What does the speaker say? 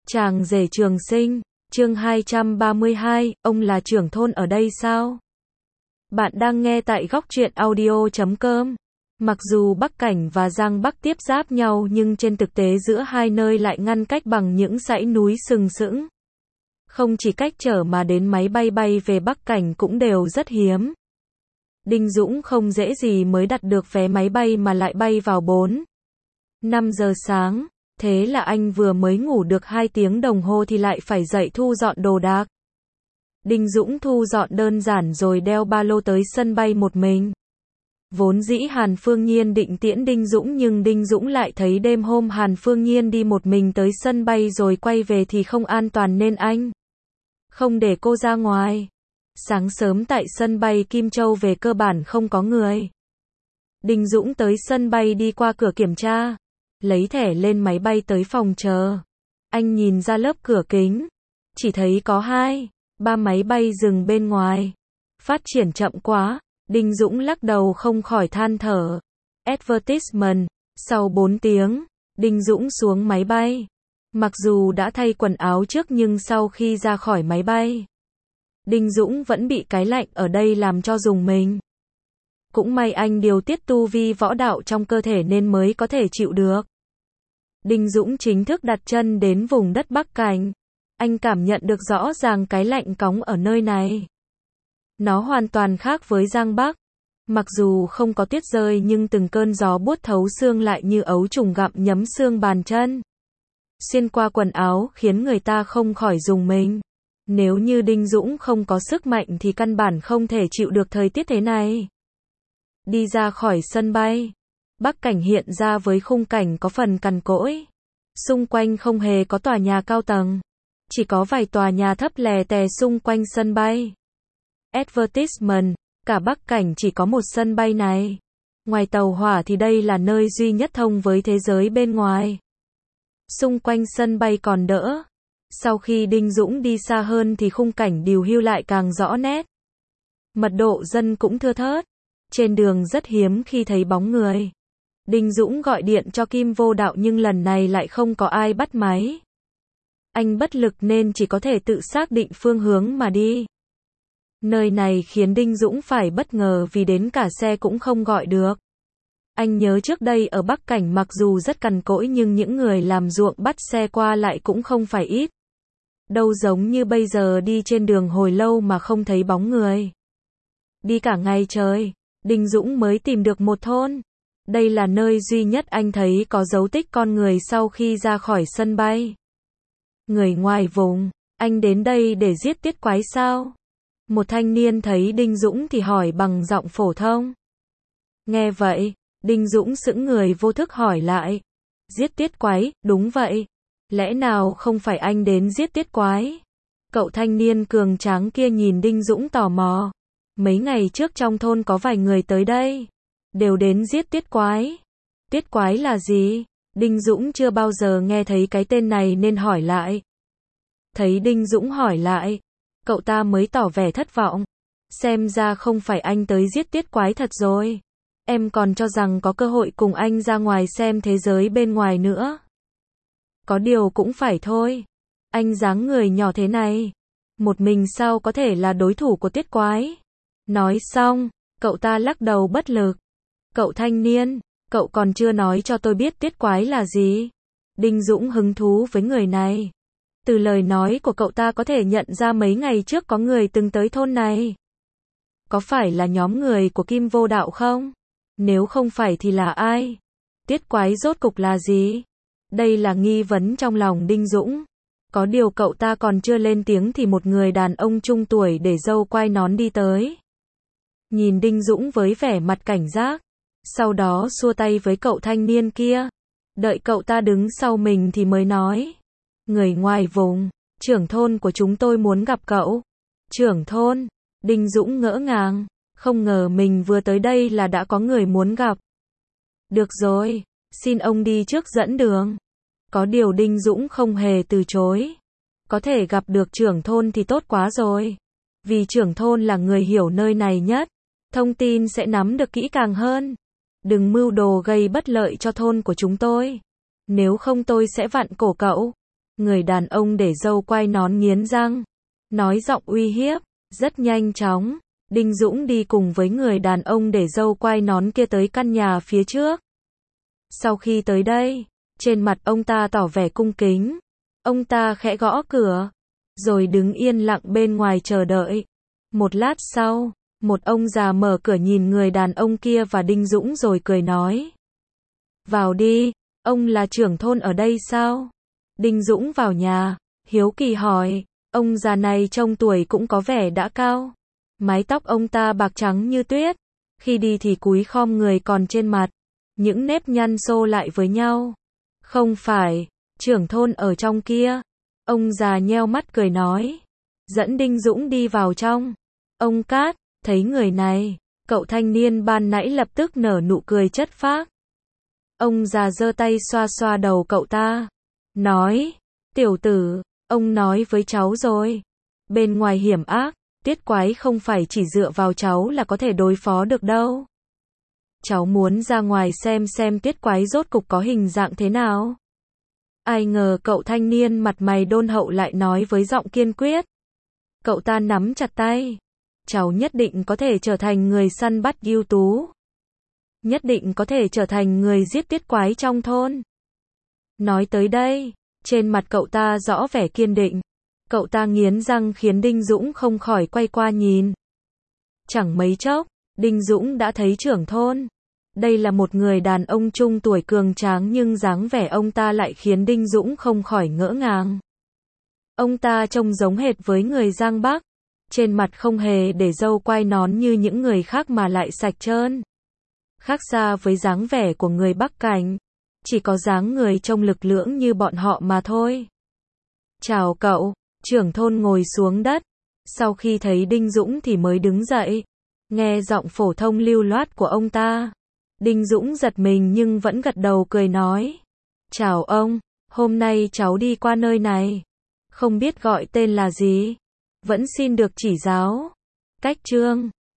Chàng rể Trường Sinh, chương 232, ông là trưởng thôn ở đây sao? Bạn đang nghe tại góc truyện audio.com. Mặc dù Bắc Cảnh và Giang Bắc tiếp giáp nhau nhưng trên thực tế giữa hai nơi lại ngăn cách bằng những dãy núi sừng sững. Không chỉ cách trở mà đến máy bay bay về Bắc Cảnh cũng đều rất hiếm. Đinh Dũng không dễ gì mới đặt được vé máy bay mà lại bay vào 4-5 giờ sáng. Thế là anh vừa mới ngủ được 2 tiếng đồng hồ thì lại phải dậy thu dọn đồ đạc. Đinh Dũng thu dọn đơn giản rồi đeo ba lô tới sân bay một mình. Vốn dĩ Hàn Phương Nhiên định tiễn Đinh Dũng nhưng Đinh Dũng lại thấy đêm hôm Hàn Phương Nhiên đi một mình tới sân bay rồi quay về thì không an toàn nên anh không để cô ra ngoài. Sáng sớm tại sân bay Kim Châu về cơ bản không có người. Đinh Dũng tới sân bay đi qua cửa kiểm tra, lấy thẻ lên máy bay tới phòng chờ. Anh nhìn ra lớp cửa kính, chỉ thấy có 2-3 máy bay dừng bên ngoài. Phát triển chậm quá, Đinh Dũng lắc đầu không khỏi than thở. Advertisement, sau 4 tiếng, Đinh Dũng xuống máy bay. Mặc dù đã thay quần áo trước nhưng sau khi ra khỏi máy bay, Đinh Dũng vẫn bị cái lạnh ở đây làm cho rùng mình. Cũng may anh điều tiết tu vi võ đạo trong cơ thể nên mới có thể chịu được. Đinh Dũng chính thức đặt chân đến vùng đất Bắc Cảnh. Anh cảm nhận được rõ ràng cái lạnh cóng ở nơi này. Nó hoàn toàn khác với Giang Bắc. Mặc dù không có tuyết rơi nhưng từng cơn gió buốt thấu xương lại như ấu trùng gặm nhấm xương bàn chân. Xuyên qua quần áo khiến người ta không khỏi rùng mình. Nếu như Đinh Dũng không có sức mạnh thì căn bản không thể chịu được thời tiết thế này. Đi ra khỏi sân bay, Bắc Cảnh hiện ra với khung cảnh có phần cằn cỗi. Xung quanh không hề có tòa nhà cao tầng, chỉ có vài tòa nhà thấp lè tè xung quanh sân bay. Advertisement, cả Bắc Cảnh chỉ có một sân bay này. Ngoài tàu hỏa thì đây là nơi duy nhất thông với thế giới bên ngoài. Xung quanh sân bay còn đỡ. Sau khi Đinh Dũng đi xa hơn thì khung cảnh điều hưu lại càng rõ nét. Mật độ dân cũng thưa thớt. Trên đường rất hiếm khi thấy bóng người. Đinh Dũng gọi điện cho Kim Vô Đạo nhưng lần này lại không có ai bắt máy. Anh bất lực nên chỉ có thể tự xác định phương hướng mà đi. Nơi này khiến Đinh Dũng phải bất ngờ vì đến cả xe cũng không gọi được. Anh nhớ trước đây ở Bắc Cảnh mặc dù rất cằn cỗi nhưng những người làm ruộng bắt xe qua lại cũng không phải ít. Đâu giống như bây giờ đi trên đường hồi lâu mà không thấy bóng người. Đi cả ngày trời, Đinh Dũng mới tìm được một thôn. Đây là nơi duy nhất anh thấy có dấu tích con người sau khi ra khỏi sân bay. Người ngoài vùng, anh đến đây để giết tiết quái sao? Một thanh niên thấy Đinh Dũng thì hỏi bằng giọng phổ thông. Nghe vậy, Đinh Dũng sững người vô thức hỏi lại. Giết tiết quái, đúng vậy. Lẽ nào không phải anh đến giết tiết quái? Cậu thanh niên cường tráng kia nhìn Đinh Dũng tò mò. Mấy ngày trước trong thôn có vài người tới đây, đều đến giết tiết quái. Tiết quái là gì? Đinh Dũng chưa bao giờ nghe thấy cái tên này nên hỏi lại. Thấy Đinh Dũng hỏi lại, cậu ta mới tỏ vẻ thất vọng. Xem ra không phải anh tới giết tiết quái thật rồi. Em còn cho rằng có cơ hội cùng anh ra ngoài xem thế giới bên ngoài nữa. Có điều cũng phải thôi. Anh dáng người nhỏ thế này, một mình sao có thể là đối thủ của tiết quái? Nói xong, cậu ta lắc đầu bất lực. Cậu thanh niên, cậu còn chưa nói cho tôi biết tiết quái là gì. Đinh Dũng hứng thú với người này. Từ lời nói của cậu ta có thể nhận ra mấy ngày trước có người từng tới thôn này. Có phải là nhóm người của Kim Vô Đạo không? Nếu không phải thì là ai? Tiết quái rốt cục là gì? Đây là nghi vấn trong lòng Đinh Dũng. Có điều cậu ta còn chưa lên tiếng thì một người đàn ông trung tuổi để râu quai nón đi tới. Nhìn Đinh Dũng với vẻ mặt cảnh giác. Sau đó xua tay với cậu thanh niên kia. Đợi cậu ta đứng sau mình thì mới nói. Người ngoài vùng, trưởng thôn của chúng tôi muốn gặp cậu. Trưởng thôn, Đinh Dũng ngỡ ngàng. Không ngờ mình vừa tới đây là đã có người muốn gặp. Được rồi, xin ông đi trước dẫn đường. Có điều Đinh Dũng không hề từ chối. Có thể gặp được trưởng thôn thì tốt quá rồi. Vì trưởng thôn là người hiểu nơi này nhất. Thông tin sẽ nắm được kỹ càng hơn. Đừng mưu đồ gây bất lợi cho thôn của chúng tôi. Nếu không tôi sẽ vặn cổ cậu. Người đàn ông để râu quai nón nghiến răng, nói giọng uy hiếp. Rất nhanh chóng, Đinh Dũng đi cùng với người đàn ông để râu quai nón kia tới căn nhà phía trước. Sau khi tới đây, trên mặt ông ta tỏ vẻ cung kính. Ông ta khẽ gõ cửa, rồi đứng yên lặng bên ngoài chờ đợi. Một lát sau, một ông già mở cửa nhìn người đàn ông kia và Đinh Dũng rồi cười nói. Vào đi, ông là trưởng thôn ở đây sao? Đinh Dũng vào nhà, hiếu kỳ hỏi. Ông già này trông tuổi cũng có vẻ đã cao. Mái tóc ông ta bạc trắng như tuyết. Khi đi thì cúi khom người còn trên mặt. Những nếp nhăn xô lại với nhau. Không phải, trưởng thôn ở trong kia. Ông già nheo mắt cười nói. Dẫn Đinh Dũng đi vào trong. Ông Cát, thấy người này, cậu thanh niên ban nãy lập tức nở nụ cười chất phác. Ông già giơ tay xoa xoa đầu cậu ta. Nói, tiểu tử, ông nói với cháu rồi. Bên ngoài hiểm ác, tiết quái không phải chỉ dựa vào cháu là có thể đối phó được đâu. Cháu muốn ra ngoài xem tiết quái rốt cục có hình dạng thế nào. Ai ngờ cậu thanh niên mặt mày đôn hậu lại nói với giọng kiên quyết. Cậu ta nắm chặt tay. Cháu nhất định có thể trở thành người săn bắt ưu tú. Nhất định có thể trở thành người giết tiết quái trong thôn. Nói tới đây, trên mặt cậu ta rõ vẻ kiên định. Cậu ta nghiến răng khiến Đinh Dũng không khỏi quay qua nhìn. Chẳng mấy chốc, Đinh Dũng đã thấy trưởng thôn. Đây là một người đàn ông trung tuổi cường tráng nhưng dáng vẻ ông ta lại khiến Đinh Dũng không khỏi ngỡ ngàng. Ông ta trông giống hệt với người Giang Bắc. Trên mặt không hề để râu quai nón như những người khác mà lại sạch trơn. Khác xa với dáng vẻ của người Bắc Cảnh. Chỉ có dáng người trông lực lưỡng như bọn họ mà thôi. Chào cậu, trưởng thôn ngồi xuống đất. Sau khi thấy Đinh Dũng thì mới đứng dậy. Nghe giọng phổ thông lưu loát của ông ta. Đinh Dũng giật mình nhưng vẫn gật đầu cười nói. Chào ông, hôm nay cháu đi qua nơi này. Không biết gọi tên là gì. Vẫn xin được chỉ giáo. Cách Trương.